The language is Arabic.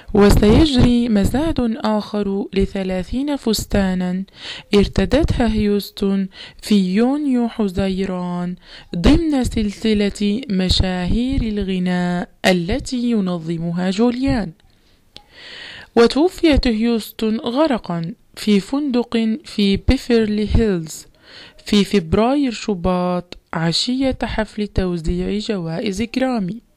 وسيجري مزاد آخر ل30 فستانا ارتدتها هيوستن في يونيو حزيران ضمن سلسلة مشاهير الغناء التي ينظمها جوليان. وتوفيت هيوستن غرقا في فندق في بيفرلي هيلز في فبراير شباط عشية حفل توزيع جوائز جرامي.